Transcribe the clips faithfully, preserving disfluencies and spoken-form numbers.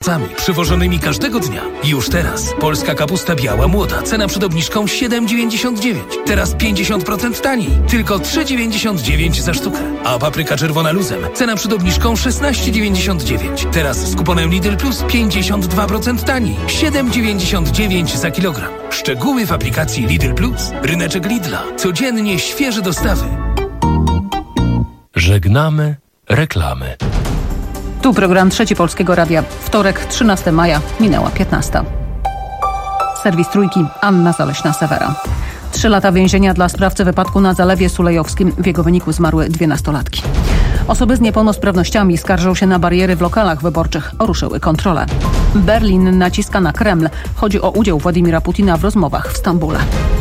owocami przywożonymi każdego dnia. Już teraz polska kapusta biała młoda, cena przed obniżką siedem dziewięćdziesiąt dziewięć. Teraz pięćdziesiąt procent taniej, tylko trzy dziewięćdziesiąt dziewięć za sztukę. A papryka czerwona luzem, cena przed obniżką szesnaście dziewięćdziesiąt dziewięć. Teraz z kuponem Lidl Plus pięćdziesiąt dwa procent taniej, siedem dziewięćdziesiąt dziewięć za kilogram. Szczegóły w aplikacji Lidl Plus. Ryneczek Lidla. Codziennie świeże dostawy. Żegnamy reklamy. Tu program Trzeci Polskiego Radia. Wtorek, trzynastego maja, minęła piętnasta. Serwis Trójki, Anna Zaleśna-Sewera. Trzy lata więzienia dla sprawcy wypadku na Zalewie Sulejowskim. W jego wyniku zmarły dwie nastolatki. Osoby z niepełnosprawnościami skarżą się na bariery w lokalach wyborczych. Ruszyły kontrole. Berlin naciska na Kreml. Chodzi o udział Władimira Putina w rozmowach w Stambule.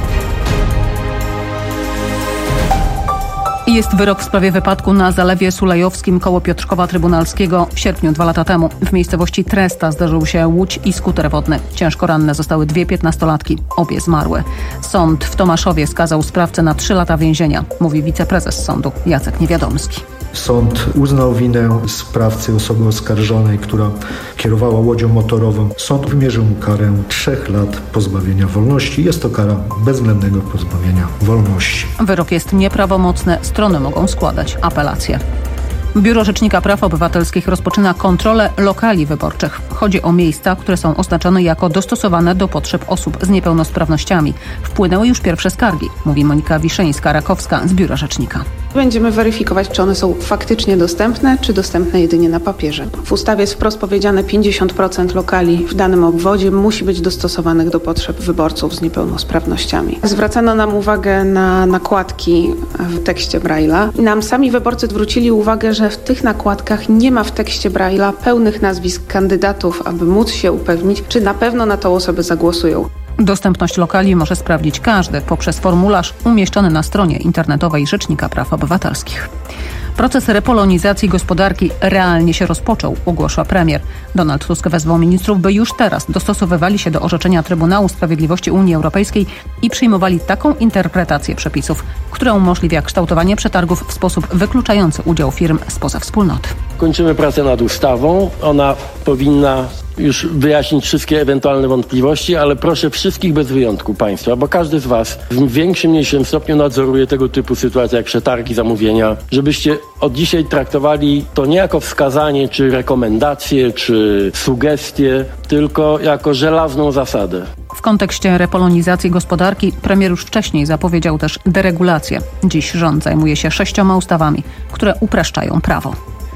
Jest wyrok w sprawie wypadku na Zalewie Sulejowskim koło Piotrkowa Trybunalskiego w sierpniu dwa lata temu. W miejscowości Tresta zdarzył się łódź i skuter wodny. Ciężko ranne zostały dwie piętnastolatki. Obie zmarły. Sąd w Tomaszowie skazał sprawcę na trzy lata więzienia, mówi wiceprezes sądu Jacek Niewiadomski. Sąd uznał winę sprawcy, osoby oskarżonej, która kierowała łodzią motorową. Sąd wymierzył mu karę trzech lat pozbawienia wolności. Jest to kara bezwzględnego pozbawienia wolności. Wyrok jest nieprawomocny. Strony mogą składać apelacje. Biuro Rzecznika Praw Obywatelskich rozpoczyna kontrolę lokali wyborczych. Chodzi o miejsca, które są oznaczone jako dostosowane do potrzeb osób z niepełnosprawnościami. Wpłynęły już pierwsze skargi, mówi Monika Wiszyńska-Rakowska z Biura Rzecznika. Będziemy weryfikować, czy one są faktycznie dostępne, czy dostępne jedynie na papierze. W ustawie jest wprost powiedziane, pięćdziesiąt procent lokali w danym obwodzie musi być dostosowanych do potrzeb wyborców z niepełnosprawnościami. Zwracano nam uwagę na nakładki w tekście Braille'a. Nam sami wyborcy zwrócili uwagę, że w tych nakładkach nie ma w tekście Braille'a pełnych nazwisk kandydatów, aby móc się upewnić, czy na pewno na tą osobę zagłosują. Dostępność lokali może sprawdzić każdy poprzez formularz umieszczony na stronie internetowej Rzecznika Praw Obywatelskich. Proces repolonizacji gospodarki realnie się rozpoczął, ogłosiła premier. Donald Tusk wezwał ministrów, by już teraz dostosowywali się do orzeczenia Trybunału Sprawiedliwości Unii Europejskiej i przyjmowali taką interpretację przepisów, która umożliwia kształtowanie przetargów w sposób wykluczający udział firm spoza wspólnoty. Kończymy pracę nad ustawą. Ona powinna już wyjaśnić wszystkie ewentualne wątpliwości, ale proszę wszystkich bez wyjątku państwa, bo każdy z was w większym, mniejszym stopniu nadzoruje tego typu sytuacje jak przetargi, zamówienia, żebyście od dzisiaj traktowali to nie jako wskazanie, czy rekomendacje, czy sugestie, tylko jako żelazną zasadę. W kontekście repolonizacji gospodarki premier już wcześniej zapowiedział też deregulację. Dziś rząd zajmuje się sześcioma ustawami, które upraszczają prawo.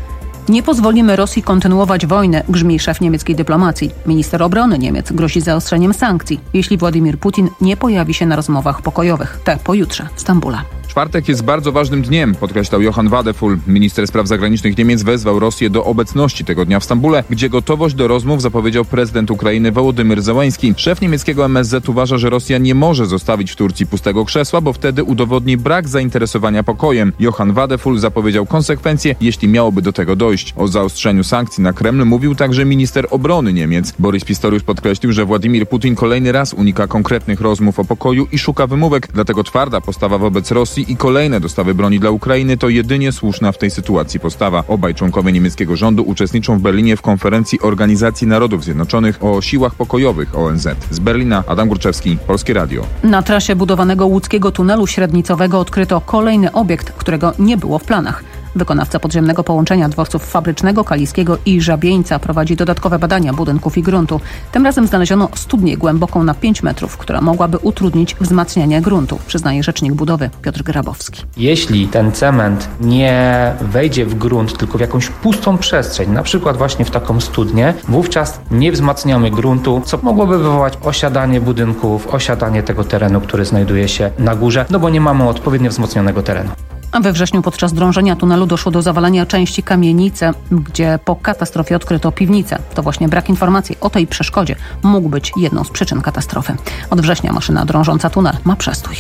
Nie pozwolimy Rosji kontynuować wojny, grzmi szef niemieckiej dyplomacji. Minister obrony Niemiec grozi zaostrzeniem sankcji, jeśli Władimir Putin nie pojawi się na rozmowach pokojowych. Te pojutrze w Stambule. Czwartek jest bardzo ważnym dniem, podkreślał Johann Wadefull. Minister spraw zagranicznych Niemiec wezwał Rosję do obecności tego dnia w Stambule, gdzie gotowość do rozmów zapowiedział prezydent Ukrainy Wołodymyr Zełański. Szef niemieckiego M S Z uważa, że Rosja nie może zostawić w Turcji pustego krzesła, bo wtedy udowodni brak zainteresowania pokojem. Johann Wadefull zapowiedział konsekwencje, jeśli miałoby do tego dojść. O zaostrzeniu sankcji na Kreml mówił także minister obrony Niemiec. Boris Pistorius podkreślił, że Władimir Putin kolejny raz unika konkretnych rozmów o pokoju i szuka wymówek, dlatego twarda postawa wobec Rosji i kolejne dostawy broni dla Ukrainy to jedynie słuszna w tej sytuacji postawa. Obaj członkowie niemieckiego rządu uczestniczą w Berlinie w konferencji Organizacji Narodów Zjednoczonych o siłach pokojowych O N Z. Z Berlina Adam Górczewski, Polskie Radio. Na trasie budowanego łódzkiego tunelu średnicowego odkryto kolejny obiekt, którego nie było w planach. Wykonawca podziemnego połączenia dworców Fabrycznego, Kaliskiego i Żabieńca prowadzi dodatkowe badania budynków i gruntu. Tym razem znaleziono studnię głęboką na pięć metrów, która mogłaby utrudnić wzmacnianie gruntu, przyznaje rzecznik budowy Piotr Grabowski. Jeśli ten cement nie wejdzie w grunt, tylko w jakąś pustą przestrzeń, na przykład właśnie w taką studnię, wówczas nie wzmacniamy gruntu, co mogłoby wywołać osiadanie budynków, osiadanie tego terenu, który znajduje się na górze, no bo nie mamy odpowiednio wzmocnionego terenu. A we wrześniu podczas drążenia tunelu doszło do zawalania części kamienicy, gdzie po katastrofie odkryto piwnicę. To właśnie brak informacji o tej przeszkodzie mógł być jedną z przyczyn katastrofy. Od września maszyna drążąca tunel ma przestój.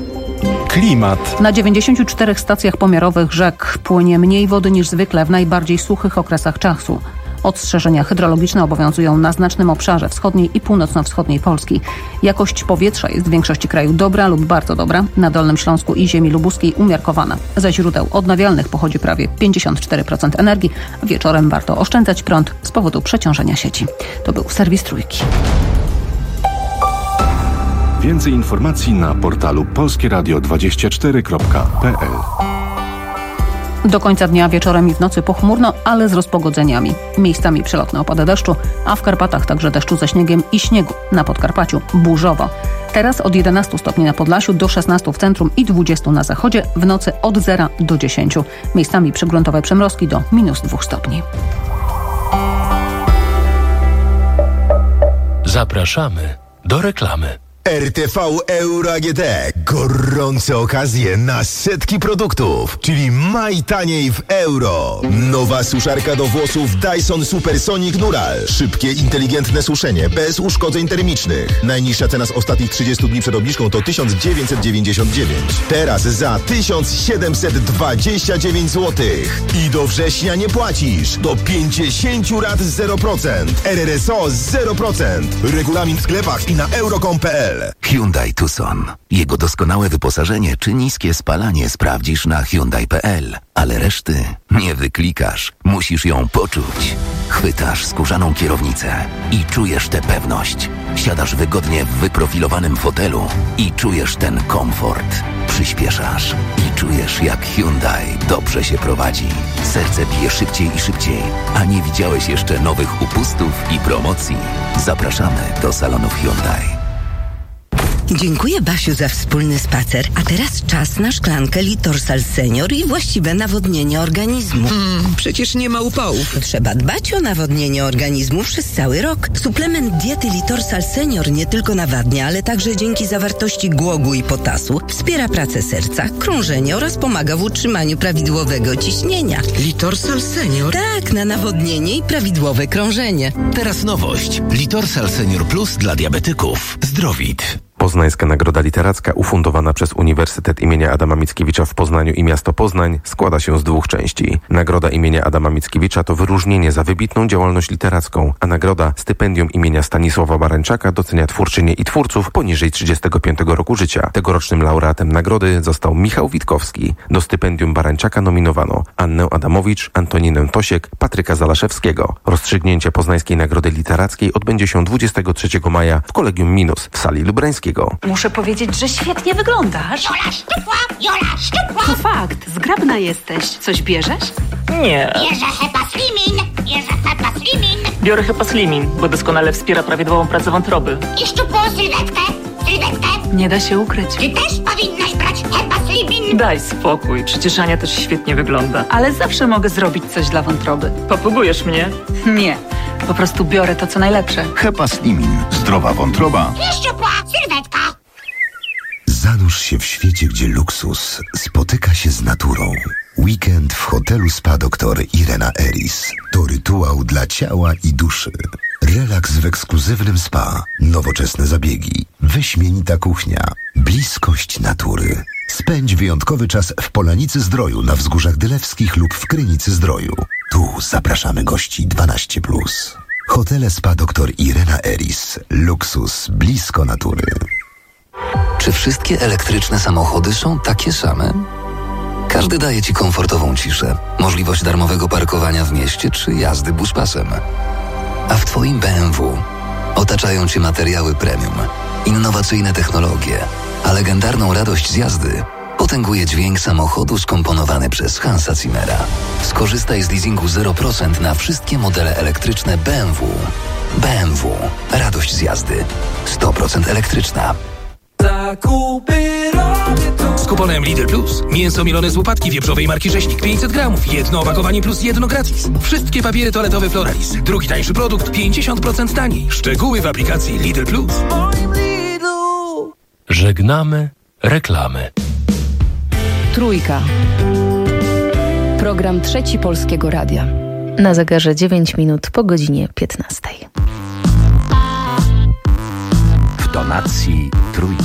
Klimat. Na dziewięćdziesięciu czterech stacjach pomiarowych rzek płynie mniej wody niż zwykle w najbardziej suchych okresach czasu. Ostrzeżenia hydrologiczne obowiązują na znacznym obszarze wschodniej i północno-wschodniej Polski. Jakość powietrza jest w większości kraju dobra lub bardzo dobra. Na Dolnym Śląsku i ziemi lubuskiej umiarkowana. Ze źródeł odnawialnych pochodzi prawie pięćdziesiąt cztery procent energii. Wieczorem warto oszczędzać prąd z powodu przeciążenia sieci. To był serwis Trójki. Więcej informacji na portalu polskie radio dwadzieścia cztery kropka p l. Do końca dnia wieczorem i w nocy pochmurno, ale z rozpogodzeniami. Miejscami przelotne opady deszczu, a w Karpatach także deszczu ze śniegiem i śniegu. Na Podkarpaciu burzowo. Teraz od jedenastu stopni na Podlasiu do szesnastu w centrum i dwudziestu na zachodzie. W nocy od zera do dziesięciu. Miejscami przygruntowe przymrozki do minus dwóch stopni. Zapraszamy do reklamy. R T V Euro A G D. Gorące okazje na setki produktów, czyli maj taniej w euro. Nowa suszarka do włosów Dyson Supersonic Neural. Szybkie, inteligentne suszenie, bez uszkodzeń termicznych. Najniższa cena z ostatnich trzydziestu dni przed obniżką to tysiąc dziewięćset dziewięćdziesiąt dziewięć. Teraz za tysiąc siedemset dwadzieścia dziewięć złotych. I do września nie płacisz. Do pięćdziesięciu rat zero procent. R R S O zero procent. Regulamin w sklepach i na euro kropka com kropka p l. Hyundai Tucson. Jego doskonałe wyposażenie czy niskie spalanie sprawdzisz na hyundai kropka p l. Ale reszty nie wyklikasz. Musisz ją poczuć. Chwytasz skórzaną kierownicę i czujesz tę pewność. Siadasz wygodnie w wyprofilowanym fotelu i czujesz ten komfort. Przyspieszasz i czujesz, jak Hyundai dobrze się prowadzi. Serce bije szybciej i szybciej, a nie widziałeś jeszcze nowych upustów i promocji. Zapraszamy do salonów Hyundai. Dziękuję, Basiu, za wspólny spacer. A teraz czas na szklankę Litorsal Senior i właściwe nawodnienie organizmu. Mm, przecież nie ma upałów. Trzeba dbać o nawodnienie organizmu przez cały rok. Suplement diety Litorsal Senior nie tylko nawadnia, ale także dzięki zawartości głogu i potasu wspiera pracę serca, krążenie oraz pomaga w utrzymaniu prawidłowego ciśnienia. Litorsal Senior? Tak, na nawodnienie i prawidłowe krążenie. Teraz nowość. Litorsal Senior Plus dla diabetyków. Zdrowit. Poznańska Nagroda Literacka ufundowana przez Uniwersytet imienia Adama Mickiewicza w Poznaniu i miasto Poznań składa się z dwóch części. Nagroda imienia Adama Mickiewicza to wyróżnienie za wybitną działalność literacką, a nagroda stypendium imienia Stanisława Barańczaka docenia twórczynie i twórców poniżej trzydziestego piątego roku życia. Tegorocznym laureatem nagrody został Michał Witkowski. Do stypendium Barańczaka nominowano Annę Adamowicz, Antoninę Tosiek, Patryka Zalaszewskiego. Rozstrzygnięcie Poznańskiej Nagrody Literackiej odbędzie się dwudziestego trzeciego maja w Kolegium Minus w sali Lubrańskiej. Muszę powiedzieć, że świetnie wyglądasz. Jola szczupła, Jola szczupła. To fakt, zgrabna jesteś. Coś bierzesz? Nie. Bierze Hepa Slimin, bierze Hepa Slimin. Biorę Hepa Slimin, bo doskonale wspiera prawidłową pracę wątroby. I szczupłą sylwetkę, sylwetkę. Nie da się ukryć. Ty też powinnaś brać Hepa Slimin. Daj spokój, przecież Ania też świetnie wygląda. Ale zawsze mogę zrobić coś dla wątroby. Popugujesz mnie? Nie, po prostu biorę to, co najlepsze. Hepa Slimin. Zdrowa wątroba. I szczupła sylwetka. Zanurz się w świecie, gdzie luksus spotyka się z naturą. Weekend w hotelu Spa doktor Irena Eris to rytuał dla ciała i duszy. Relaks w ekskluzywnym spa, nowoczesne zabiegi, wyśmienita kuchnia, bliskość natury. Spędź wyjątkowy czas w Polanicy Zdroju na Wzgórzach Dylewskich lub w Krynicy Zdroju. Tu zapraszamy gości dwanaście plus. Hotele Spa doktor Irena Eris. Luksus blisko natury. Czy wszystkie elektryczne samochody są takie same? Każdy daje Ci komfortową ciszę, możliwość darmowego parkowania w mieście czy jazdy buspasem. A w Twoim B M W otaczają Cię materiały premium, innowacyjne technologie, a legendarną radość z jazdy potęguje dźwięk samochodu skomponowany przez Hansa Zimmera. Skorzystaj z leasingu zero procent na wszystkie modele elektryczne B M W. B M W. Radość z jazdy. sto procent elektryczna. Zakupy robię tu. Z kuponem Lidl Plus. Mięso milone z łopatki wieprzowej marki Rzeźnik pięćset gramów. Jedno opakowanie plus jedno gratis. Wszystkie papiery toaletowe Floralis. Drugi tańszy produkt pięćdziesiąt procent taniej. Szczegóły w aplikacji Lidl Plus. Żegnamy reklamy. Trójka. Program Trzeci Polskiego Radia. Na zegarze dziewięć minut po godzinie piętnastej. W tonacji Trójki.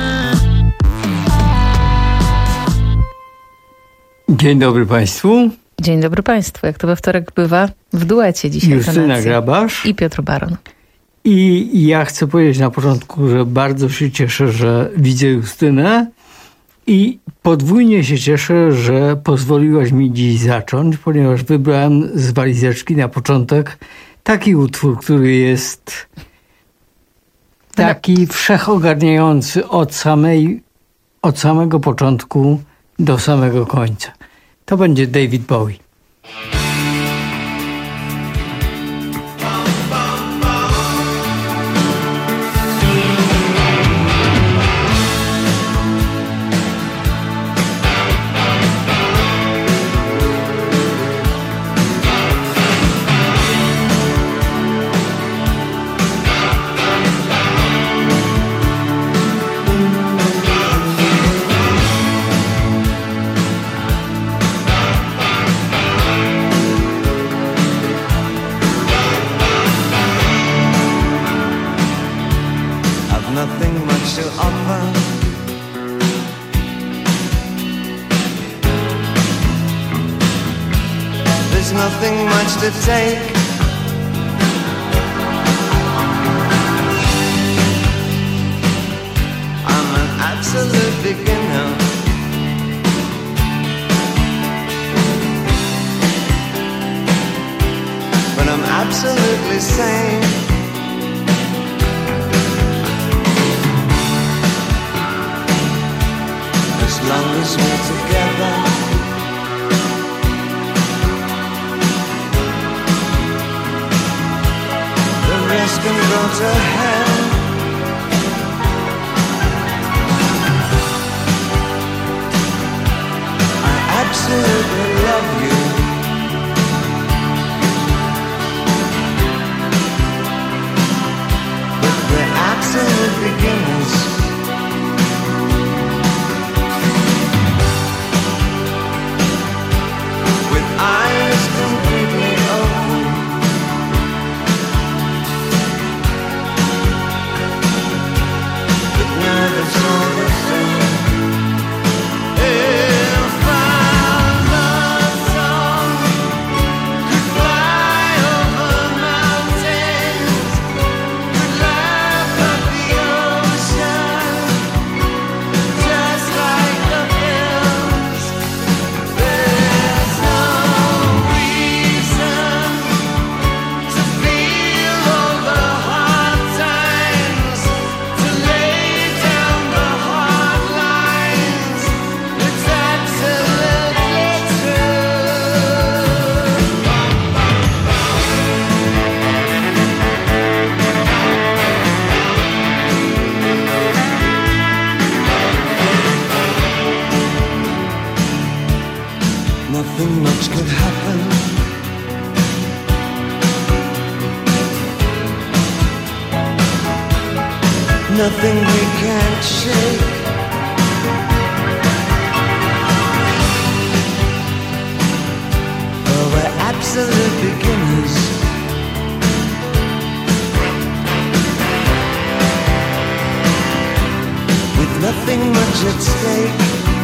Dzień dobry Państwu. Dzień dobry Państwu. Jak to we wtorek bywa, w duecie dzisiaj Justyna Grabasz i Piotr Baron. I ja chcę powiedzieć na początku, że bardzo się cieszę, że widzę Justynę i podwójnie się cieszę, że pozwoliłaś mi dziś zacząć, ponieważ wybrałem z walizeczki na początek taki utwór, który jest taki wszechogarniający od samej, od samego początku do samego końca. To będzie David Bowie. Nothing much to take. I'm an absolute beginner. But I'm absolutely sane. As long as we're together. Can go to hell. I absolutely love you. But we're absolute beginners. With eyes completely open. It's all the same. If our love song could fly over mountains, could laugh at the ocean, just like the hills, there's no reason to feel all the hard times, to lay nothing much could happen. Nothing we can't shake. Oh, we're absolute beginners. With nothing much at stake.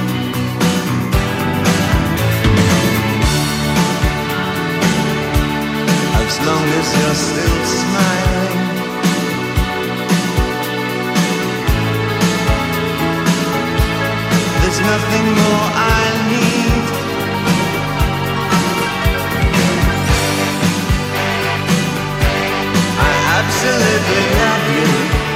As long as you're still smiling, there's nothing more I need. I absolutely love you.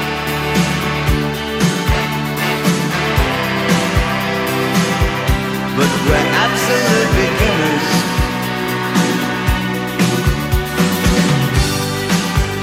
But we're absolute beginners.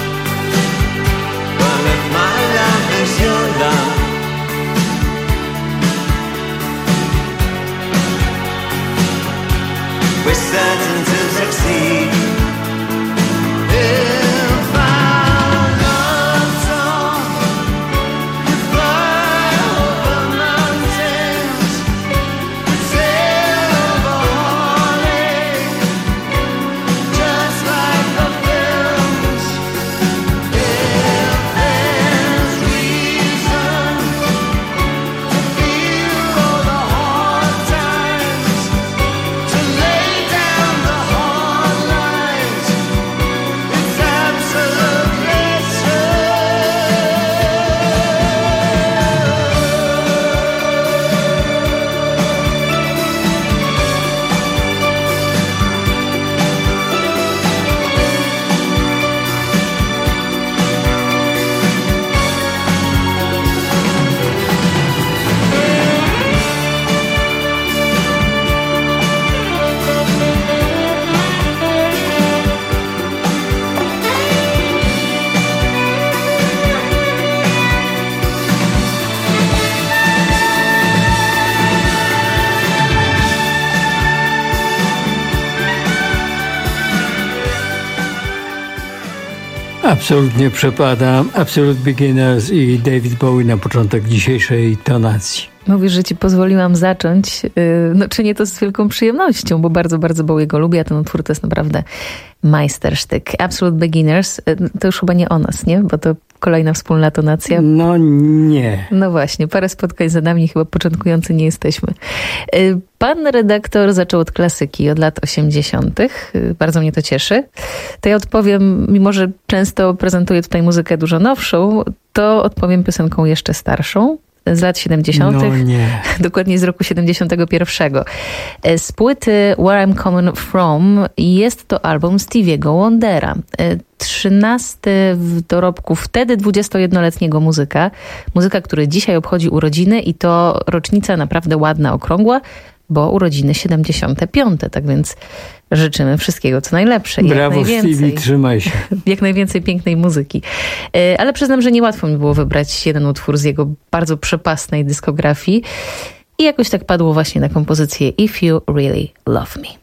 Absolutnie przepadam. Absolute Beginners i David Bowie na początek dzisiejszej tonacji. Mówisz, że ci pozwoliłam zacząć. No czynię to z wielką przyjemnością, bo bardzo, bardzo Bowiego lubię, a ten utwór to jest naprawdę majstersztyk. Absolute Beginners, to już chyba nie o nas, nie? Bo to kolejna wspólna tonacja. No nie. No właśnie, parę spotkań za nami, chyba początkujący nie jesteśmy. Pan redaktor zaczął od klasyki, od lat osiemdziesiątych. Bardzo mnie to cieszy. To ja odpowiem, mimo że często prezentuję tutaj muzykę dużo nowszą, to odpowiem piosenką jeszcze starszą. Z lat siedemdziesiątych. No nie. Dokładnie z roku siedemdziesiątego pierwszego. Z płyty Where I'm Coming From jest to album Stevie'ego Wondera. Trzynasty w dorobku wtedy dwudziestojednoletniego muzyka. Muzyka, który dzisiaj obchodzi urodziny i to rocznica naprawdę ładna, okrągła, bo urodziny siedemdziesiąte piąte, tak więc życzymy wszystkiego, co najlepsze. Brawo, jak najwięcej, Stevie, trzymaj się. Jak najwięcej pięknej muzyki. Ale przyznam, że niełatwo mi było wybrać jeden utwór z jego bardzo przepastnej dyskografii i jakoś tak padło właśnie na kompozycję If You Really Love Me.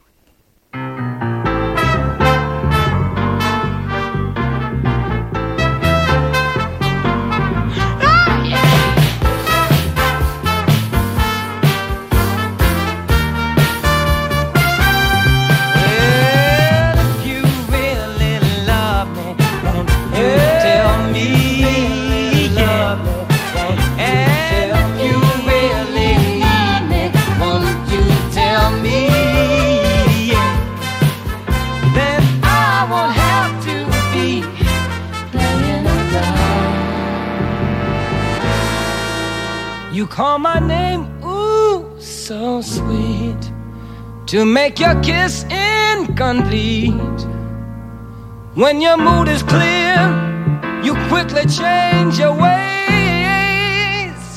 You call my name, ooh, so sweet, to make your kiss incomplete. When your mood is clear, you quickly change your ways.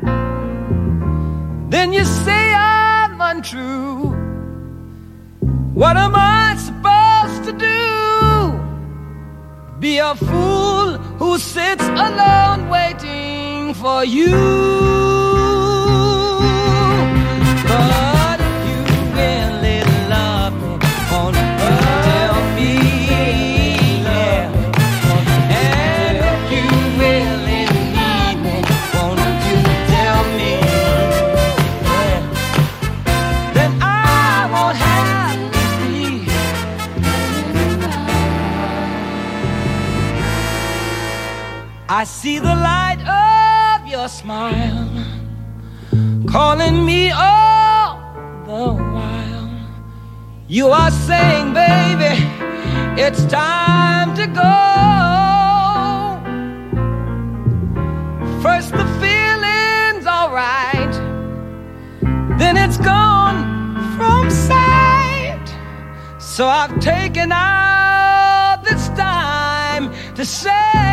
Then you say I'm untrue. What am I supposed to do? Be a fool who sits alone waiting for you. But if you really love me, won't you tell me? Yeah. And if you really need me, won't you tell me? Yeah. Then I won't have to be. I see the light of your smile calling me all the while. You are saying, baby, it's time to go. First the feeling's alright, then it's gone from sight. So I've taken out this time to say,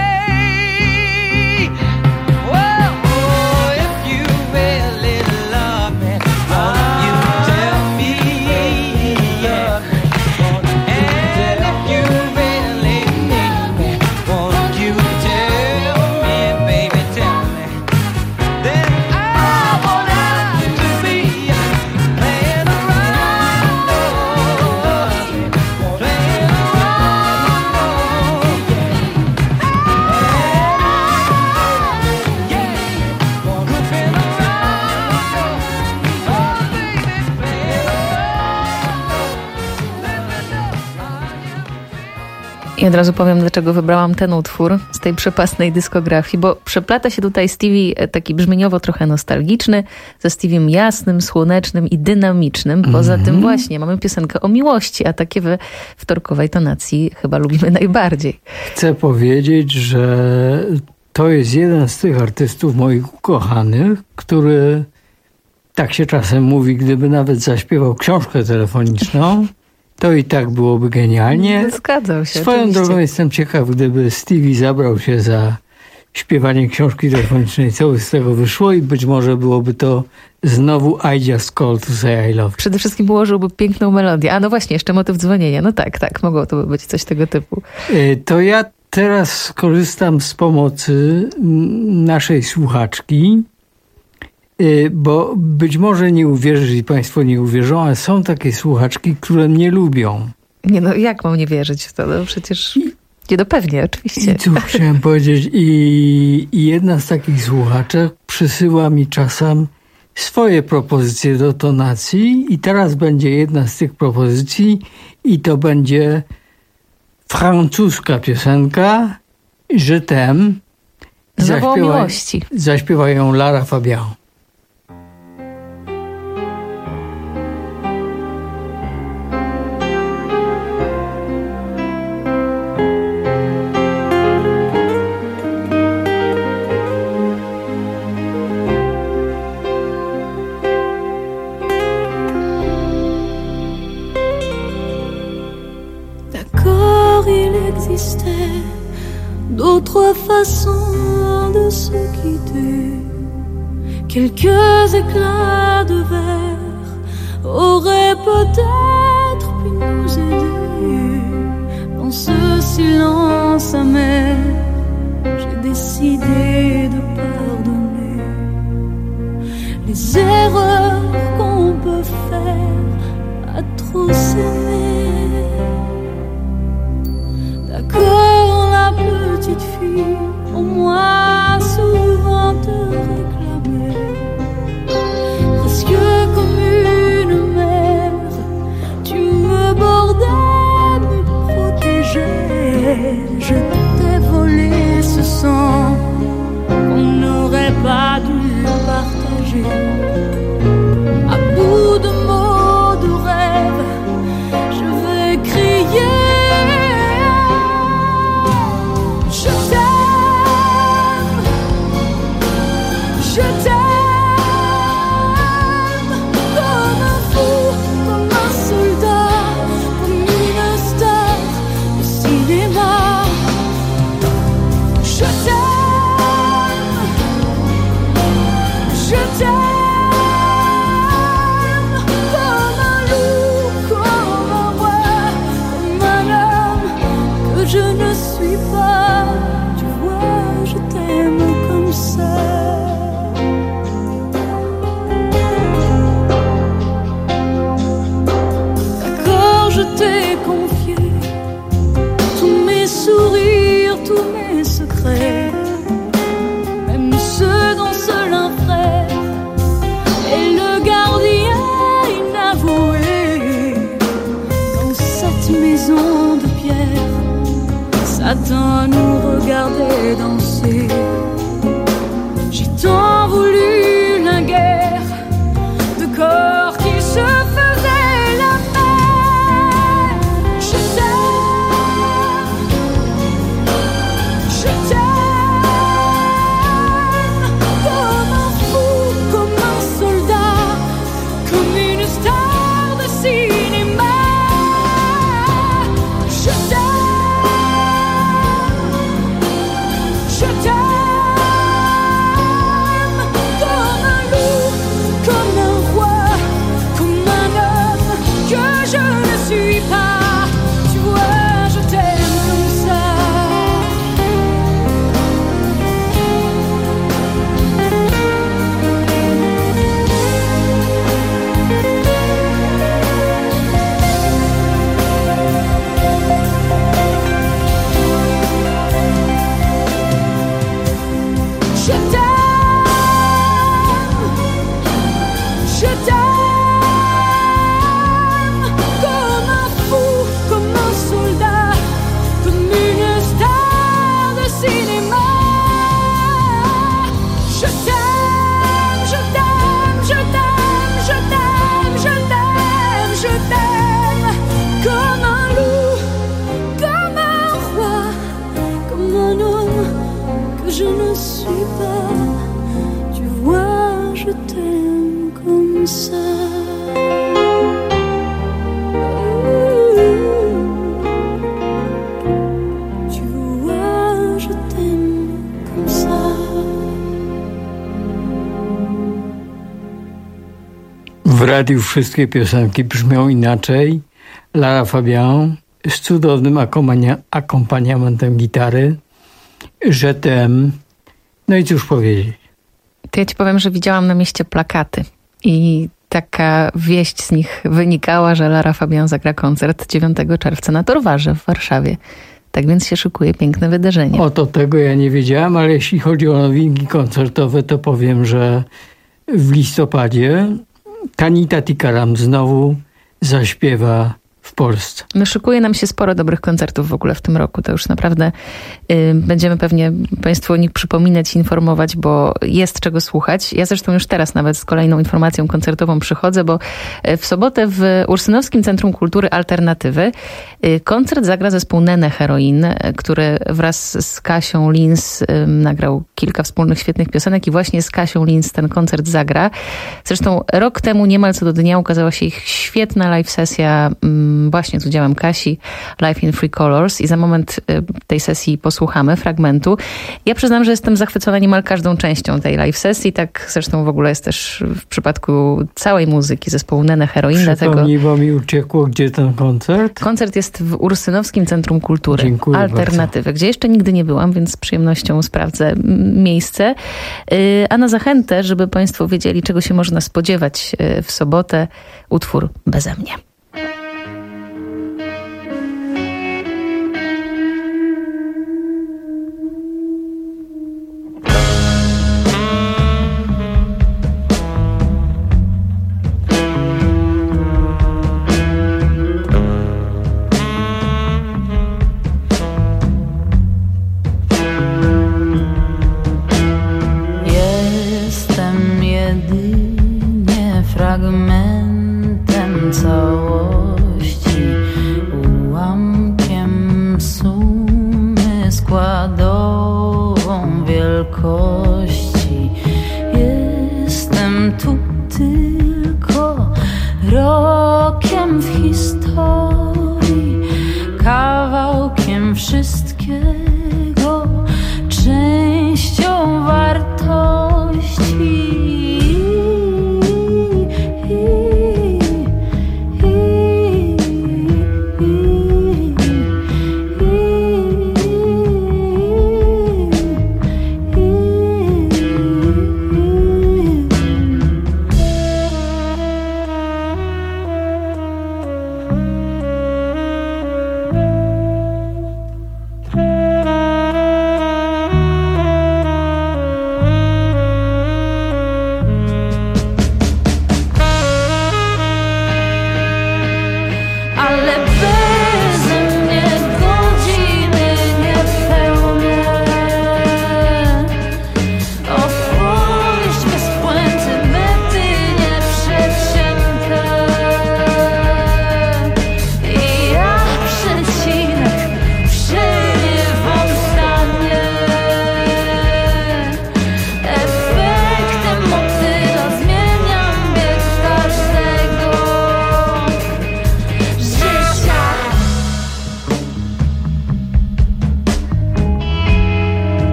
I od razu powiem, dlaczego wybrałam ten utwór z tej przepastnej dyskografii, bo przeplata się tutaj Stevie taki brzmieniowo trochę nostalgiczny, ze Steviem jasnym, słonecznym i dynamicznym. Poza mm-hmm. tym właśnie mamy piosenkę o miłości, a takie we wtorkowej tonacji chyba lubimy najbardziej. Chcę powiedzieć, że to jest jeden z tych artystów moich ukochanych, który, tak się czasem mówi, gdyby nawet zaśpiewał książkę telefoniczną, to i tak byłoby genialnie. Zgadzam się. Swoją oczywiście. drogą jestem ciekaw, gdyby Stevie zabrał się za śpiewanie książki telefonicznej, co by z tego wyszło i być może byłoby to znowu I just called to say I love you. Przede wszystkim ułożyłby piękną melodię. A no właśnie, jeszcze motyw dzwonienia. No tak, tak, mogło to być coś tego typu. To ja teraz skorzystam z pomocy naszej słuchaczki, bo być może nie uwierzysz i państwo nie uwierzą, ale są takie słuchaczki, które mnie lubią. Nie no, jak mam nie wierzyć w to? No przecież... Nie, no pewnie, oczywiście. I cóż chciałem powiedzieć, i, i jedna z takich słuchaczek przysyła mi czasem swoje propozycje do tonacji i teraz będzie jedna z tych propozycji i to będzie francuska piosenka Je t'aime. Znowu o miłości. Zaśpiewa ją Lara Fabian. D'autres façons de se quitter, quelques éclats de verre auraient peut-être pu nous aider. Dans ce silence amer, j'ai décidé de pardonner les erreurs qu'on peut faire à trop s'aimer. D'accord, la petite fille, pour moi souvent te réclamait, presque comme une mère, tu me bordais, me protégeais. Je t'ai volé ce sang qu'on n'aurait pas dû partager. À bout de mots, de rêves, je vais crier. Je t'aime, comme un fou, comme un soldat, comme une star de cinéma. Je t'aime, je t'aime, comme un loup, comme un roi, comme un homme que je ne suis pas. Tu vois, je t'aime comme ça. Je t'ai confié tous mes sourires, tous mes secrets, même ceux dont seul un frère est le gardien inavoué. Dans cette maison de pierre, Satan nous regardait danser. J'ai tant voulu la guerre de corps qui se faisaient la W radiu wszystkie piosenki brzmią inaczej. Lara Fabian z cudownym akompania- akompaniamentem gitary. Je t'aime. No i cóż powiedzieć? To ja ci powiem, że widziałam na mieście plakaty i taka wieść z nich wynikała, że Lara Fabian zagra koncert dziewiątego czerwca na Torwarze w Warszawie. Tak więc się szykuje piękne wydarzenie. Oto tego ja nie wiedziałem, ale jeśli chodzi o nowinki koncertowe, to powiem, że w listopadzie Tanita Tikaram znowu zaśpiewa w Polsce. No, szykuje nam się sporo dobrych koncertów w ogóle w tym roku. To już naprawdę y, będziemy pewnie Państwu o nich przypominać, informować, bo jest czego słuchać. Ja zresztą już teraz nawet z kolejną informacją koncertową przychodzę, bo w sobotę w Ursynowskim Centrum Kultury Alternatywy y, koncert zagra zespół Nene Heroin, który wraz z Kasią Lins y, nagrał kilka wspólnych świetnych piosenek i właśnie z Kasią Lins ten koncert zagra. Zresztą rok temu niemal co do dnia ukazała się ich świetna live sesja y, właśnie z udziałem Kasi, Live in Free Colors, i za moment tej sesji posłuchamy fragmentu. Ja przyznam, że jestem zachwycona niemal każdą częścią tej live sesji, tak zresztą w ogóle jest też w przypadku całej muzyki zespołu Nene Heroin. Przypomnij, bo mi uciekło, gdzie ten koncert? Koncert jest w Ursynowskim Centrum Kultury Dziękuję Alternatywy, bardzo. Gdzie jeszcze nigdy nie byłam, więc z przyjemnością sprawdzę miejsce. A na zachętę, żeby Państwo wiedzieli, czego się można spodziewać w sobotę, utwór Beze mnie. Fragmentem całości, ułamkiem sumy składową wielkości. Jestem tu tylko rokiem w historii, kawałkiem wszystkiego, częścią wartości.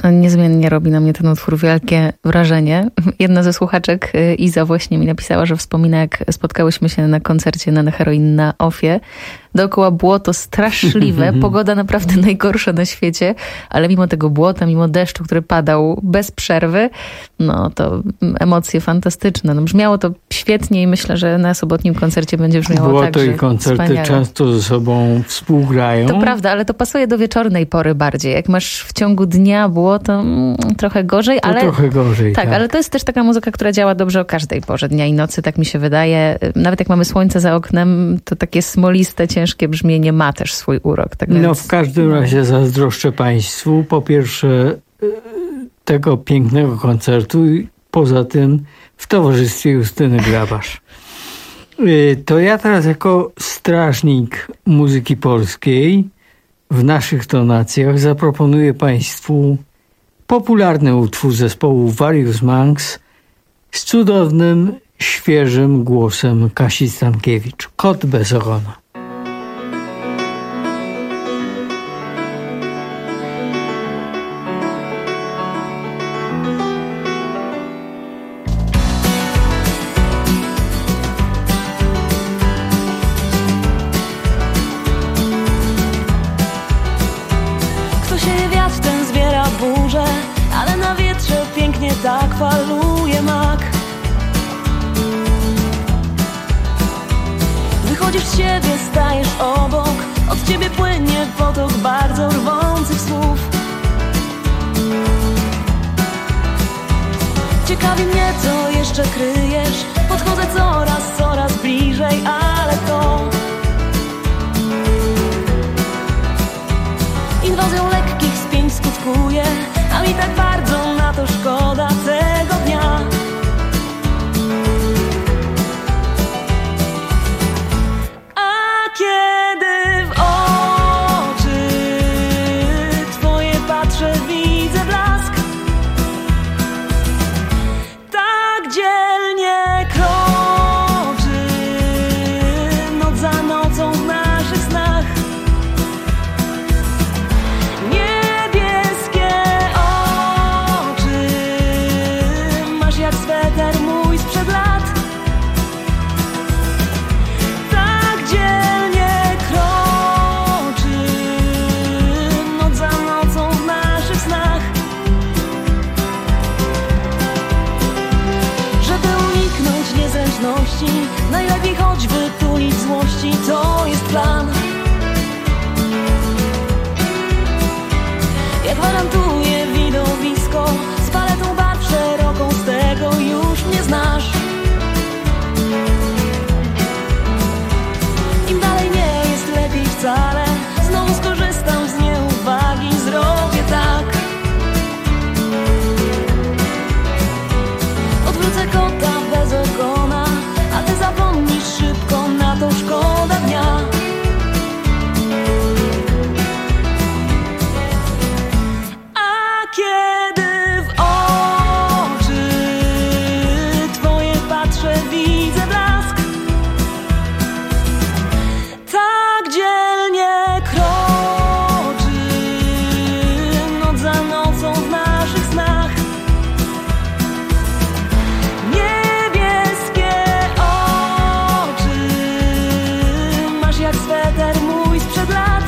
Niezmiennie robi na mnie ten utwór wielkie wrażenie. Jedna ze słuchaczek, Iza, właśnie mi napisała, że wspomina, jak spotkałyśmy się na koncercie na Heroin na Ofie. Dookoła błoto straszliwe, pogoda naprawdę najgorsza na świecie, ale mimo tego błota, mimo deszczu, który padał bez przerwy, no to emocje fantastyczne. No, brzmiało to świetnie i myślę, że na sobotnim koncercie będzie brzmiało błoto także i koncerty wspaniale. często ze sobą współgrają. To prawda, ale to pasuje do wieczornej pory bardziej. Jak masz w ciągu dnia błoto, mm, trochę gorzej, To ale... trochę gorzej, tak, tak. ale to jest też taka muzyka, która działa dobrze o każdej porze dnia i nocy, tak mi się wydaje. Nawet jak mamy słońce za oknem, to takie smoliste, ciężkie brzmienie ma też swój urok. Tak No więc... w każdym razie zazdroszczę Państwu po pierwsze tego pięknego koncertu i poza tym w towarzystwie Justyny Grabasz. To ja teraz jako strażnik muzyki polskiej w naszych tonacjach zaproponuję Państwu popularny utwór zespołu Various Monks z cudownym, świeżym głosem Kasi Stankiewicz. Kot bez ogona. Tak faluje mak. Wychodzisz z siebie, stajesz obok. Od ciebie płynie potok bardzo rwących słów. Ciekawi mnie, co jeszcze kryjesz. Podchodzę coraz, coraz bliżej, ale to inwazją lekkich spięć skutkuje, a mi tak bardzo na to szkoda tego dnia. A kiedy w oczy twoje patrzę, widzę blask. Tak dzielnie kroczy noc za nocą w naszych snach. Sweter mój sprzed lat. Tak dzielnie kroczy noc za nocą w naszych snach. Żeby uniknąć niezręczności, najlepiej choć wytulić złości. To jest plan. Ja gwarantuję widowisko z paletą barw szeroką, z tego już mnie znasz. Im dalej nie jest lepiej wcale, znowu skorzystam z nieuwagi, zrobię tak. Odwrócę kota bez ogona, a ty zapomnisz szybko, na to szkoda dnia. Kiedy w oczy twoje patrzę, widzę blask. Tak dzielnie kroczy noc za nocą w naszych snach. Niebieskie oczy masz jak sweter mój sprzed lat.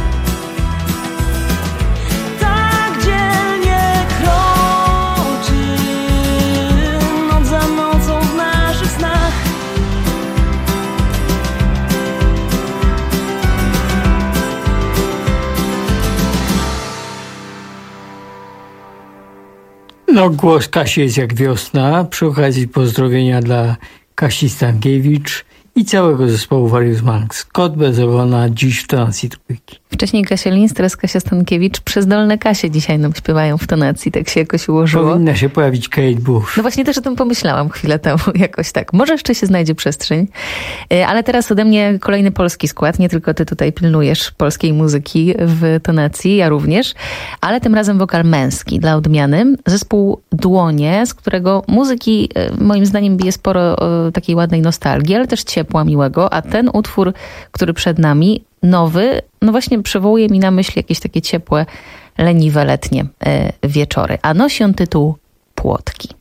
No, głos Kasi jest jak wiosna. Przy okazji pozdrowienia dla Kasi Stankiewicz i całego zespołu Various Monks. Kot bez ogona dziś w tonacji trójki. Wcześniej Kasia Linstres, Kasia Stankiewicz, przyzdolne Kasie dzisiaj nam śpiewają w tonacji, tak się jakoś ułożyło. Powinna się pojawić Kate Bush. No właśnie też o tym pomyślałam chwilę temu, jakoś tak. Może jeszcze się znajdzie przestrzeń. Ale teraz ode mnie kolejny polski skład. Nie tylko ty tutaj pilnujesz polskiej muzyki w tonacji, ja również, ale tym razem wokal męski dla odmiany. Zespół Dłonie, z którego muzyki moim zdaniem bije sporo takiej ładnej nostalgii, ale też ciepła. ciepła, miłego, a ten utwór, który przed nami, nowy, no właśnie przywołuje mi na myśl jakieś takie ciepłe, leniwe letnie y, wieczory. A nosi on tytuł Płotki.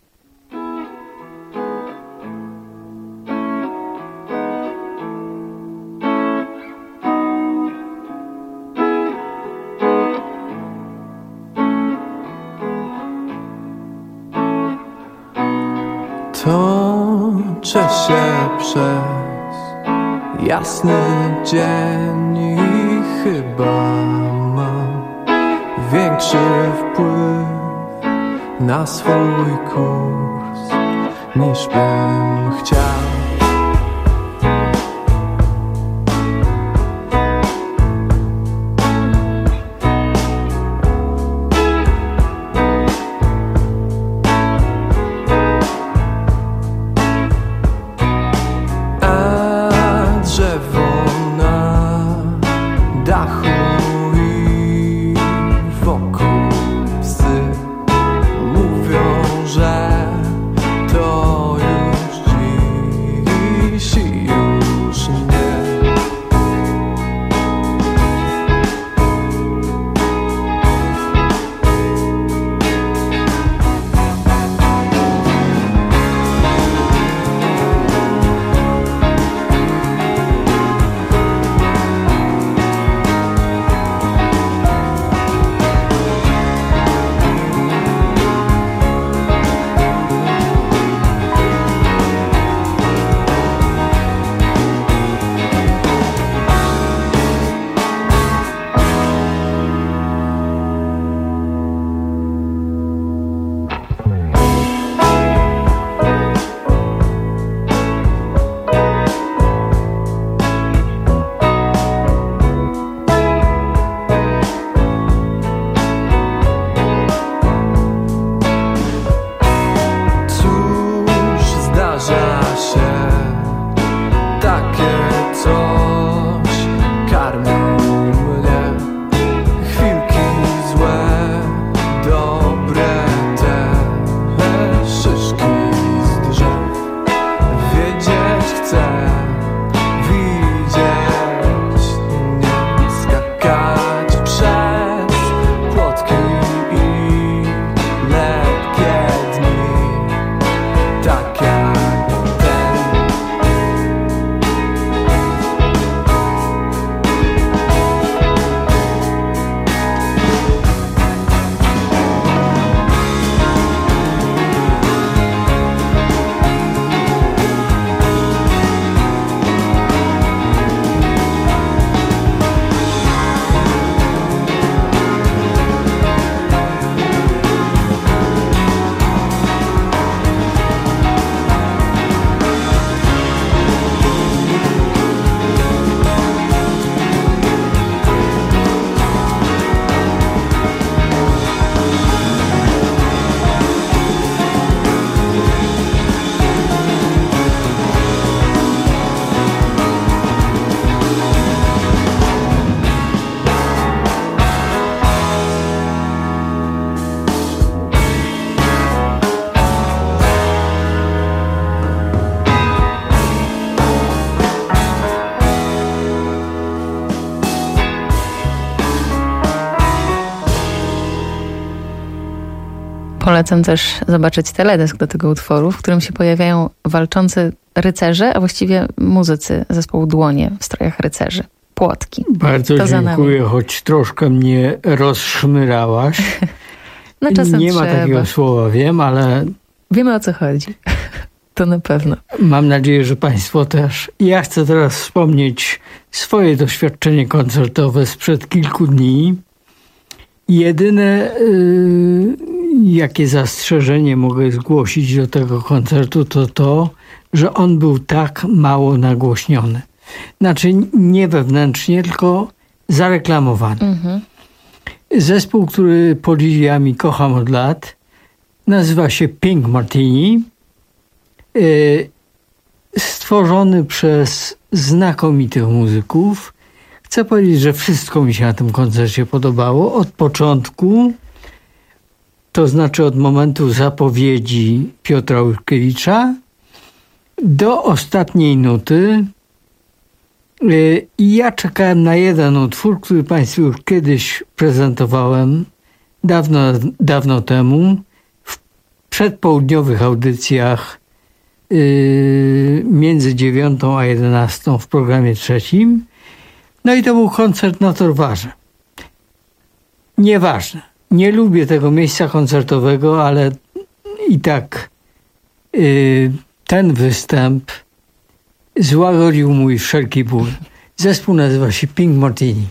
Toczę się przez jasny dzień i chyba mam większy wpływ na swój kurs niż bym chciał. Polecam też zobaczyć teledysk do tego utworu, w którym się pojawiają walczący rycerze, a właściwie muzycy zespołu Dłonie w strojach rycerzy. Płotki. Bardzo to dziękuję, choć troszkę mnie rozszmyrałaś. No czasem nie ma trzeba. takiego słowa, wiem, ale... Wiemy, o co chodzi. To na pewno. Mam nadzieję, że państwo też. Ja chcę teraz wspomnieć swoje doświadczenie koncertowe sprzed kilku dni. Jedyne, yy, jakie zastrzeżenie mogę zgłosić do tego koncertu, to to, że on był tak mało nagłośniony. Znaczy nie wewnętrznie, tylko zareklamowany. Mhm. Zespół, który podziwiam i kocham od lat, nazywa się Pink Martini. Yy, stworzony przez znakomitych muzyków. Chcę powiedzieć, że wszystko mi się na tym koncercie podobało. Od początku, to znaczy od momentu zapowiedzi Piotra Urkiewicza, do ostatniej nuty. I ja czekałem na jeden utwór, który Państwu już kiedyś prezentowałem dawno, dawno temu w przedpołudniowych audycjach yy, między dziewiątą a jedenastą w programie trzecim. No i to był koncert na Torwarze. Nieważne. Nie lubię tego miejsca koncertowego, ale i tak yy, ten występ złagodził mój wszelki ból. Zespół nazywa się Pink Martini.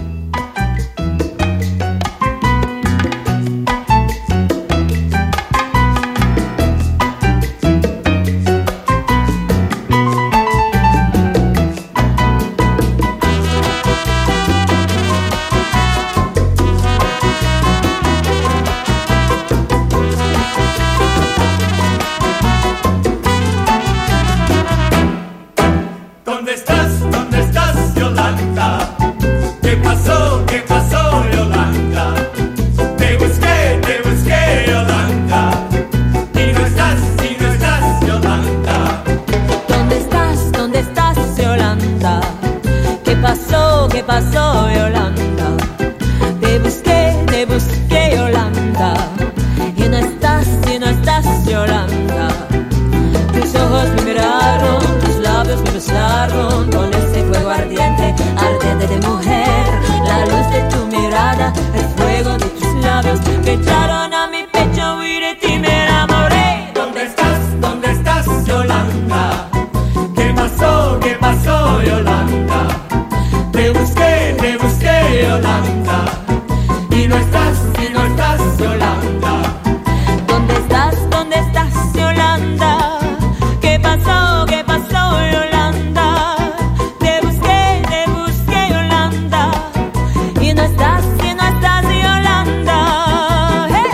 ¿Dónde estás? ¿Dónde estás, Yolanda? ¿Qué pasó? ¿Qué pasó, Yolanda? Te busqué, te busqué, Yolanda. Y no estás, y no estás, Yolanda. ¿Dónde estás? ¿Dónde estás, Yolanda? ¿Qué pasó? ¿Qué pasó, Yolanda? Te busqué, te busqué, Yolanda. Y no estás, y no estás, Yolanda. Tus ojos me miraron, tus labios me besaron con ese fuego ardiente, ardiente de mujer. La luz de tu mirada, el fuego de tus labios me echaron a mi pecho y de ti me enamoré. ¿Dónde estás? ¿Dónde estás, Yolanda? ¿Qué pasó? ¿Qué pasó, Yolanda? Te busqué, te busqué, Yolanda. Y no estás, y no estás, Yolanda. ¿Dónde estás? ¿Dónde estás, Yolanda? ¿Qué pasó? ¿Qué pasó, Yolanda? Te busqué, te busqué, Yolanda. Y no estás, y no estás, Yolanda. ¡Hey!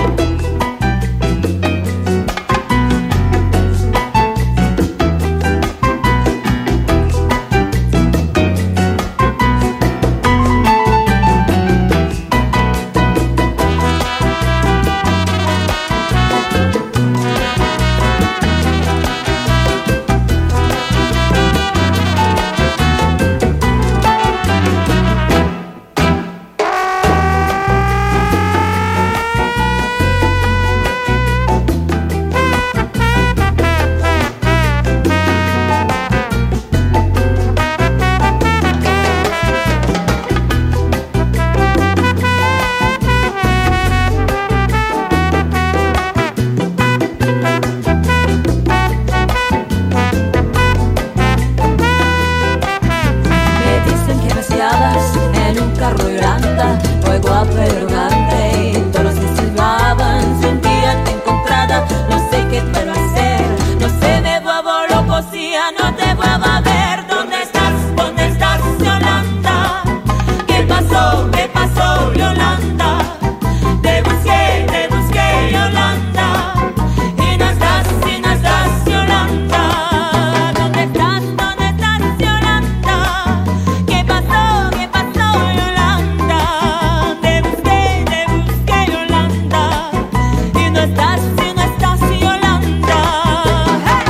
Me dicen que paseabas en un carro Yolanda, muy guapa y arrogante, y todos se silbaban si un día te encontrara. No sé qué puedo hacer, no sé, me vuelvo loco si ya no te vuelvo a ver. ¿Dónde estás? ¿Dónde estás, Yolanda? ¿Qué pasó? ¿Qué pasó, Yolanda? Te busqué, te busqué, Yolanda. Y no estás, y no estás, Yolanda. ¿Dónde estás? ¿Dónde estás, Yolanda? ¿Qué pasó? ¿Qué pasó, Yolanda? Te busqué, te busqué, Yolanda. Y no estás, y no estás, Yolanda. ¡Hey!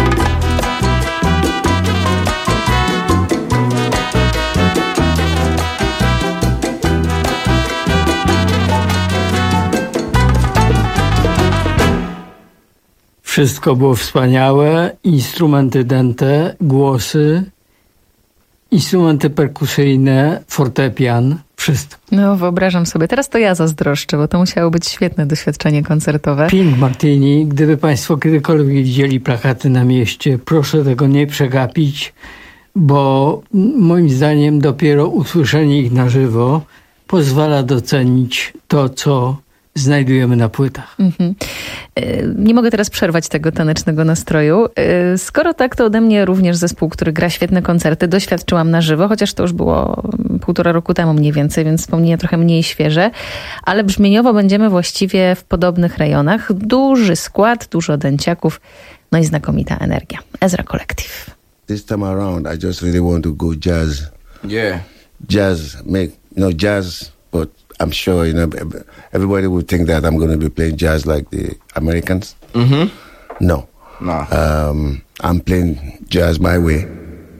Wszystko było wspaniałe. Instrumenty dęte, głosy, instrumenty perkusyjne, fortepian, wszystko. No, wyobrażam sobie. Teraz to ja zazdroszczę, bo to musiało być świetne doświadczenie koncertowe. Pink Martini, gdyby Państwo kiedykolwiek widzieli plakaty na mieście, proszę tego nie przegapić, bo moim zdaniem dopiero usłyszenie ich na żywo pozwala docenić to, co znajdujemy na płytach. Mhm. Nie mogę teraz przerwać tego tanecznego nastroju. Skoro tak, to ode mnie również zespół, który gra świetne koncerty, doświadczyłam na żywo, chociaż to już było półtora roku temu mniej więcej, więc wspomnienia trochę mniej świeże, ale brzmieniowo będziemy właściwie w podobnych rejonach. Duży skład, dużo dęciaków, no i znakomita energia. Ezra Collective. This time around, I just really want to go jazz. Yeah. Jazz, make, you know, jazz, but I'm sure, you know, everybody would think that I'm going to be playing jazz like the Americans. Mm-hmm. No. Nah. Um, I'm playing jazz my way.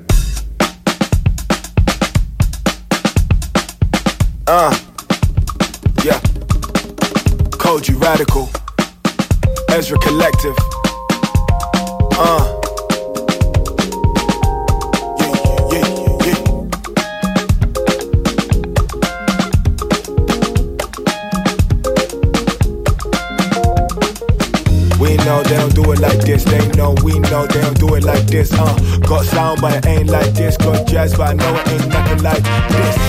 Uh, yeah. Koji Radical, Ezra Collective. Uh. Yeah, yeah, yeah, yeah. We know they don't do it like this. They know we know they don't do it like this. Uh, got sound but it ain't like this. Got jazz but I know it ain't nothing like this.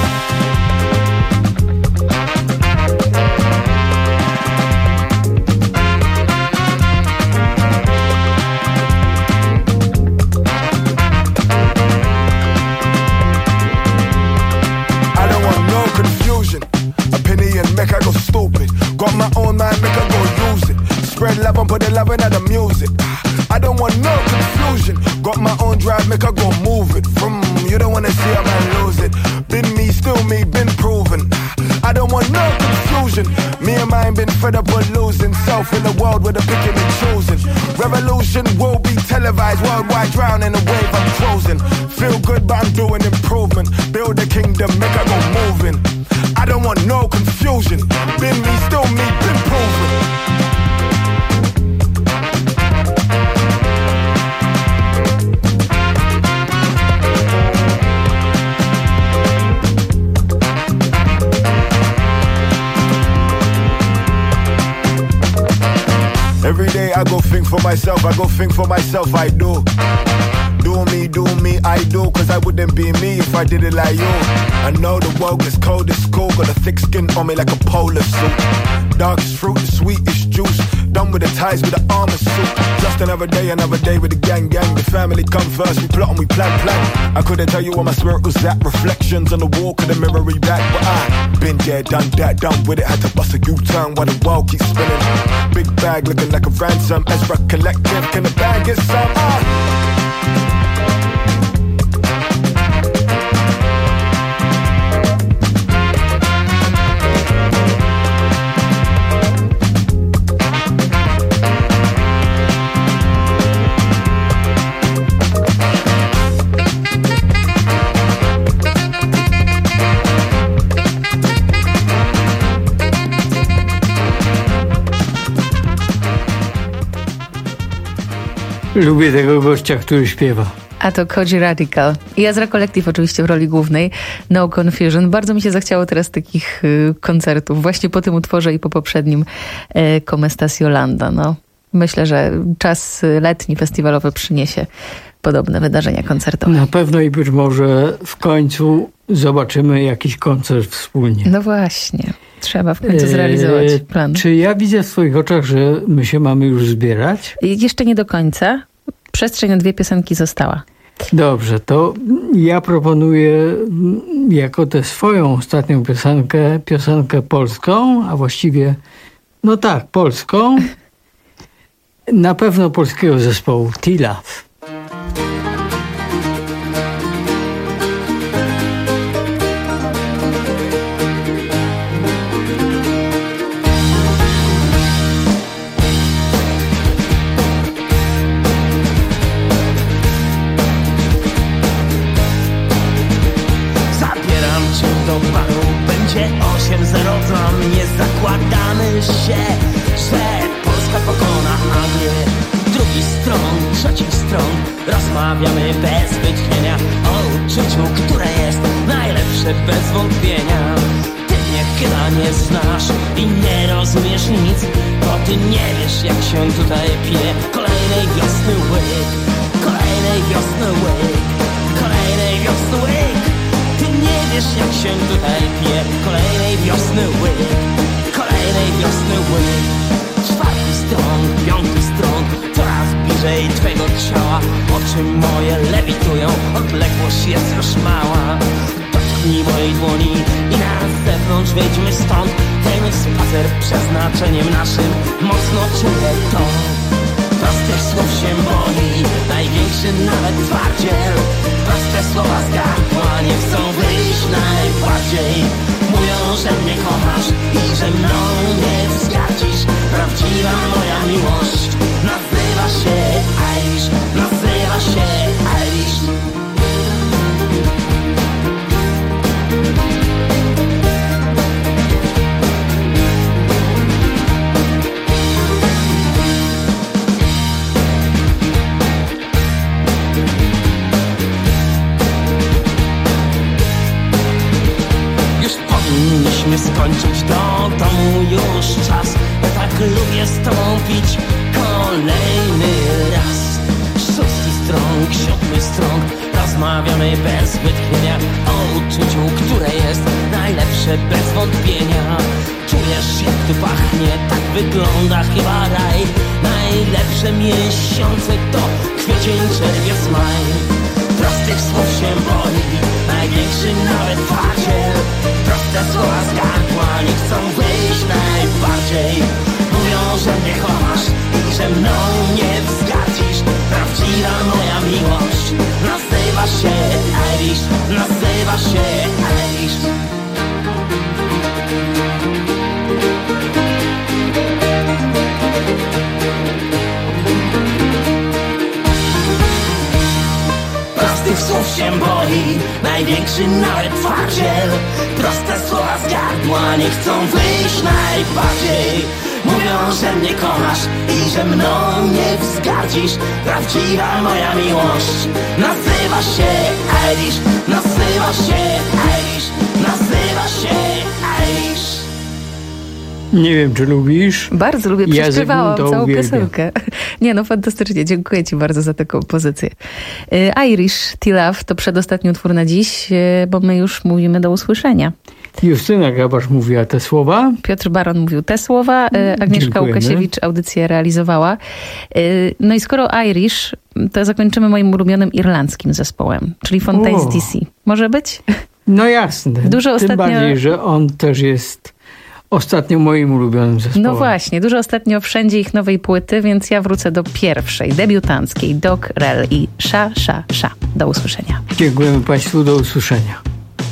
Make I go stupid. Got my own mind, make I go use it. Spread love and put the love into the music. I don't want no confusion. Got my own drive, make I go move it. From you don't wanna see a man lose it. Been me, still me, been proven. I don't want no confusion. Me and mine been fed up with losing. Self in the world with a picking and choosing. Revolution will be televised worldwide, drown in the wave I'm closing. Feel good but I'm doing improvement. Build a kingdom, make I go moving. I don't want no confusion. Been me, still me, been proven. Every day I go think for myself, I go think for myself, I do. Do me, do me, I do. Cause I wouldn't be me if I did it like you. I know the world is cold, it's cool. Got a thick skin on me like a polar suit. Darkest fruit, the sweetest juice. Done with the ties with the armor suit. Just another day, another day with the gang, gang. The family come first, we plot and we plan, plan. I couldn't tell you where my spirit was at. Reflections on the wall, couldn't mirror me back. But I been there, done that, done with it. Had to bust a U-turn while the world keeps spinning. Big bag looking like a ransom. Ezra Collective, can the bag get some? Ah. Lubię tego gościa, który śpiewa. A to Koji Radical. I Ezra Collective oczywiście w roli głównej. No Confusion. Bardzo mi się zachciało teraz takich y, koncertów. Właśnie po tym utworze i po poprzednim y, Come Stas Yolanda. No, myślę, że czas letni, festiwalowy przyniesie podobne wydarzenia koncertowe. Na pewno i być może w końcu zobaczymy jakiś koncert wspólnie. No właśnie. Trzeba w końcu zrealizować plan. Czy ja widzę w swoich oczach, że my się mamy już zbierać? Jeszcze nie do końca. Przestrzeń na dwie piosenki została. Dobrze, to ja proponuję jako tę swoją ostatnią piosenkę, piosenkę polską, a właściwie, no tak, polską. Na pewno polskiego zespołu T-Love. Się, że Polska pokona Anglię. Drugi stron, trzecich stron rozmawiamy bez wytchnienia o uczuciu, które jest najlepsze bez wątpienia. Ty mnie chyba nie znasz i nie rozumiesz nic, bo ty nie wiesz, jak się tutaj pije. Kolejnej wiosny łyk, kolejnej wiosny łyk, kolejnej wiosny łyk. Ty nie wiesz, jak się tutaj pije. Kolejnej wiosny łyk, kolejnej wiosny łyk. Czwarty stron, piąty stron, coraz bliżej twego ciała. Oczy moje lewitują, odległość jest już mała. Dotknij mojej dłoni i na zewnątrz wyjdźmy stąd. Ten spacer przeznaczeniem naszym mocno czuję to. Prostych słów się boi, największy nawet twardziel. Proste słowa z gardła nie chcą wyjść najbardziej. Mówią, że mnie kochasz i że mną nie wzgardzisz. Prawdziwa moja miłość nazywa nazywa się Irish, nazywa się Irish. Powinniśmy skończyć do domu już czas. Ja tak lubię stąpić kolejny raz. Szósty strąg, siódmy strąg, rozmawiamy bez wytchnienia o uczuciu, które jest najlepsze bez wątpienia. Czujesz jak tu pachnie, tak wygląda chyba raj. Najlepsze miesiące to kwiecień, czerwiec, maj. Prostych słów się boi, największy nawet twardziel. Proste słowa z gardła nie chcą wyjść najbardziej. Mówią, że mnie kochasz i że mną nie wzgardzisz. Prawdziwa moja miłość nazywa się Irish, nazywa się Irish. Prostych słów się boi, największy nawet twardziel. Proste słowa z gardła nie chcą wyjść najbardziej. Mówią, że mnie kochasz i że mną nie wzgardzisz. Prawdziwa moja miłość nazywa się Irish, nazywa się Irish, nazywa się Irish. Nie wiem, czy lubisz. Bardzo lubię, Ja prześpiewałam Zygmunta całą uwielbiam. piosenkę. Nie no, fantastycznie, dziękuję ci bardzo za tę kompozycję. Y, Irish, T-Love to przedostatni utwór na dziś, y, bo my już mówimy do usłyszenia. Justyna Gabasz mówiła te słowa. Piotr Baron mówił te słowa, y, Agnieszka Dziękujemy. Łukasiewicz audycję realizowała. Y, No i skoro Irish, to zakończymy moim ulubionym irlandzkim zespołem, czyli Fontaines O. D C. Może być? No jasne. Dużo Tym ostatnio- bardziej, że on też jest ostatnio moim ulubionym zespołem. No właśnie, dużo ostatnio wszędzie ich nowej płyty, więc ja wrócę do pierwszej, debiutanckiej, Doc Rell i Sha Sha Sha. Do usłyszenia. Dziękujemy Państwu, do usłyszenia.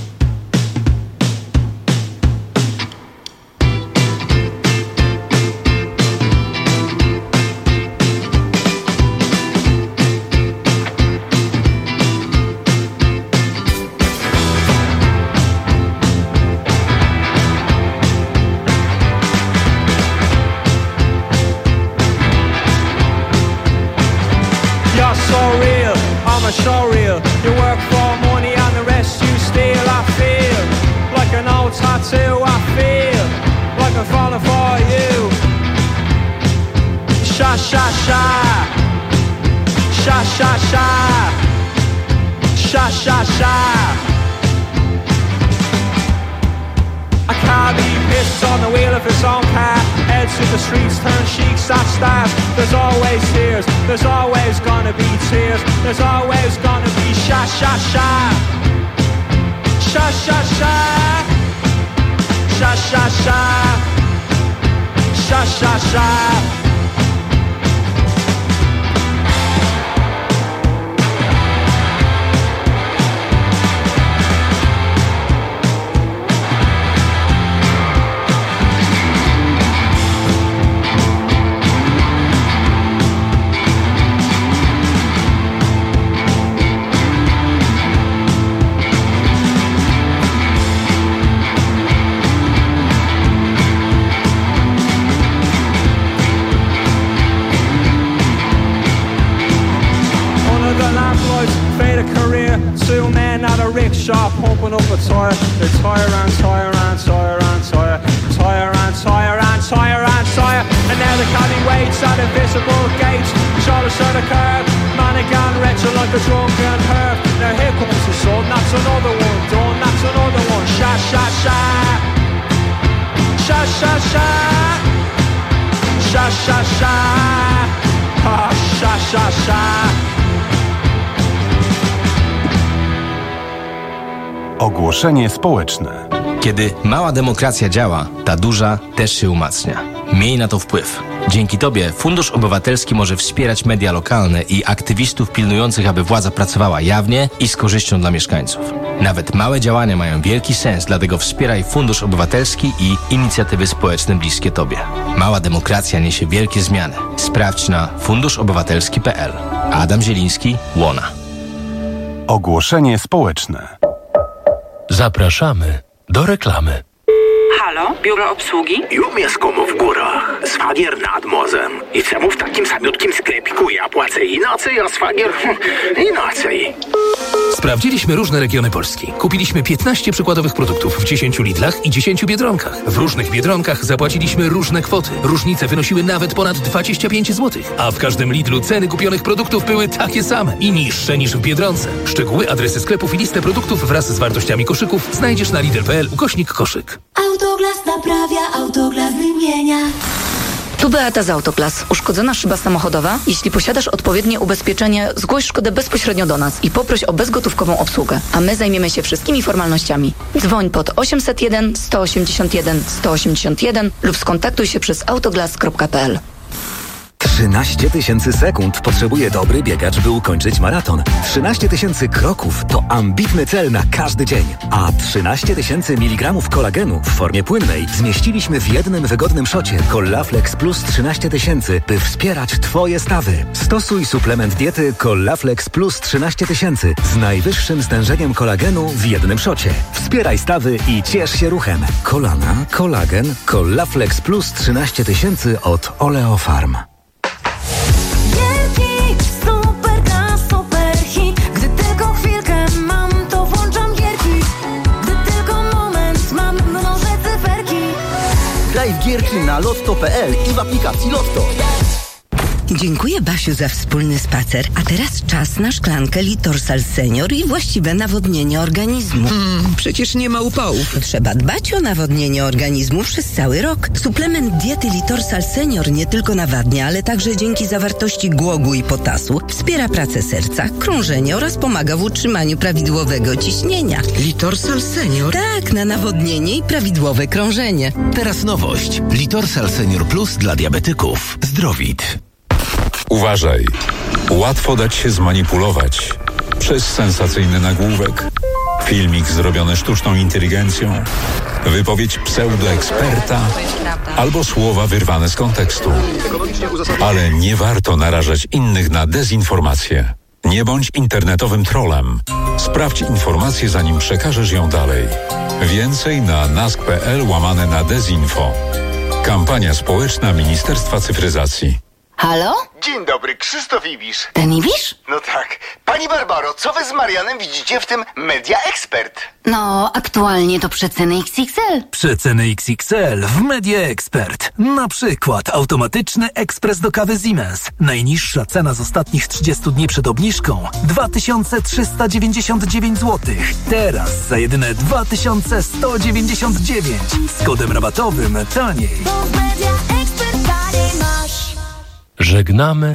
You're so real, I'm a show real. You work for money and the rest you steal. I feel like an old tattoo. I feel like I'm falling for you. Sha sha sha, sha sha sha, sha sha sha. I can't be pissed on the wheel of his own car. Heads in the streets turn sheiks at stars. There's always tears, there's always gonna be tears. There's always gonna be sha sha sha. Sha sha sha. Sha sha sha. Sha sha sha. Two men at a rickshaw pumping up a tire. They tire and tire and tire and tire. Tire and tire and tire and tire. And now the caddy waits at invisible gates. Shoulders to the curb. Man again wretched like a drunken herb. Now here comes the sun. That's another one done. That's another one. Sha sha sha. Sha sha sha. Sha sha sha. Ah, sha sha sha. Ogłoszenie społeczne. Kiedy mała demokracja działa, ta duża też się umacnia. Miej na to wpływ. Dzięki Tobie Fundusz Obywatelski może wspierać media lokalne i aktywistów pilnujących, aby władza pracowała jawnie i z korzyścią dla mieszkańców. Nawet małe działania mają wielki sens, dlatego wspieraj Fundusz Obywatelski i inicjatywy społeczne bliskie Tobie. Mała demokracja niesie wielkie zmiany. Sprawdź na fundusz obywatelski kropka p l. Adam Zieliński, Łona. Ogłoszenie społeczne. Zapraszamy do reklamy. Halo, biuro obsługi? Ja mieszkam w górach, szwagier nad morzem. I czemu w takim samiutkim sklepiku ja płacę inaczej, a szwagier inaczej? Sprawdziliśmy różne regiony Polski. Kupiliśmy piętnaście przykładowych produktów w dziesięciu Lidlach i dziesięciu Biedronkach. W różnych Biedronkach zapłaciliśmy różne kwoty. Różnice wynosiły nawet ponad dwadzieścia pięć złotych. A w każdym Lidlu ceny kupionych produktów były takie same i niższe niż w Biedronce. Szczegóły, adresy sklepów i listę produktów wraz z wartościami koszyków znajdziesz na lidl kropka p l ukośnik koszyk. Autoglas naprawia, Autoglas wymienia. Tu Beata z Autoglas. Uszkodzona szyba samochodowa? Jeśli posiadasz odpowiednie ubezpieczenie, zgłoś szkodę bezpośrednio do nas i poproś o bezgotówkową obsługę, a my zajmiemy się wszystkimi formalnościami. Dzwoń pod osiemset jeden sto osiemdziesiąt jeden sto osiemdziesiąt jeden lub skontaktuj się przez autoglas kropka p l. trzynaście tysięcy sekund potrzebuje dobry biegacz, by ukończyć maraton. trzynaście tysięcy kroków to ambitny cel na każdy dzień. A trzynaście tysięcy miligramów kolagenu w formie płynnej zmieściliśmy w jednym wygodnym szocie Collaflex Plus trzynaście tysięcy, by wspierać Twoje stawy. Stosuj suplement diety Collaflex Plus trzynaście tysięcy z najwyższym stężeniem kolagenu w jednym szocie. Wspieraj stawy i ciesz się ruchem. Kolana, kolagen, Collaflex Plus trzynaście tysięcy od Oleofarm. Graj w gierki na lotto kropka p l i w aplikacji Lotto. Dziękuję, Basiu, za wspólny spacer. A teraz czas na szklankę Litorsal Senior i właściwe nawodnienie organizmu. Mm, przecież nie ma upałów. Trzeba dbać o nawodnienie organizmu przez cały rok. Suplement diety Litorsal Senior nie tylko nawadnia, ale także dzięki zawartości głogu i potasu wspiera pracę serca, krążenie oraz pomaga w utrzymaniu prawidłowego ciśnienia. Litorsal Senior? Tak, na nawodnienie i prawidłowe krążenie. Teraz nowość. Litorsal Senior Plus dla diabetyków. Zdrowit. Uważaj. Łatwo dać się zmanipulować przez sensacyjny nagłówek, filmik zrobiony sztuczną inteligencją, wypowiedź pseudoeksperta albo słowa wyrwane z kontekstu. Ale nie warto narażać innych na dezinformację. Nie bądź internetowym trollem. Sprawdź informację, zanim przekażesz ją dalej. Więcej na nask kropka p l łamane na dezinfo. Kampania społeczna Ministerstwa Cyfryzacji. Halo? Dzień dobry, Krzysztof Ibisz. Ten Ibisz? No tak. Pani Barbaro, co wy z Marianem widzicie w tym Media Expert? No, aktualnie to przeceny X X L. Przeceny X X L w Media Expert. Na przykład automatyczny ekspres do kawy Siemens. Najniższa cena z ostatnich trzydziestu dni przed obniżką dwa tysiące trzysta dziewięćdziesiąt dziewięć złotych. Teraz za jedyne dwa tysiące sto dziewięćdziesiąt dziewięć. Z kodem rabatowym taniej. Żegnamy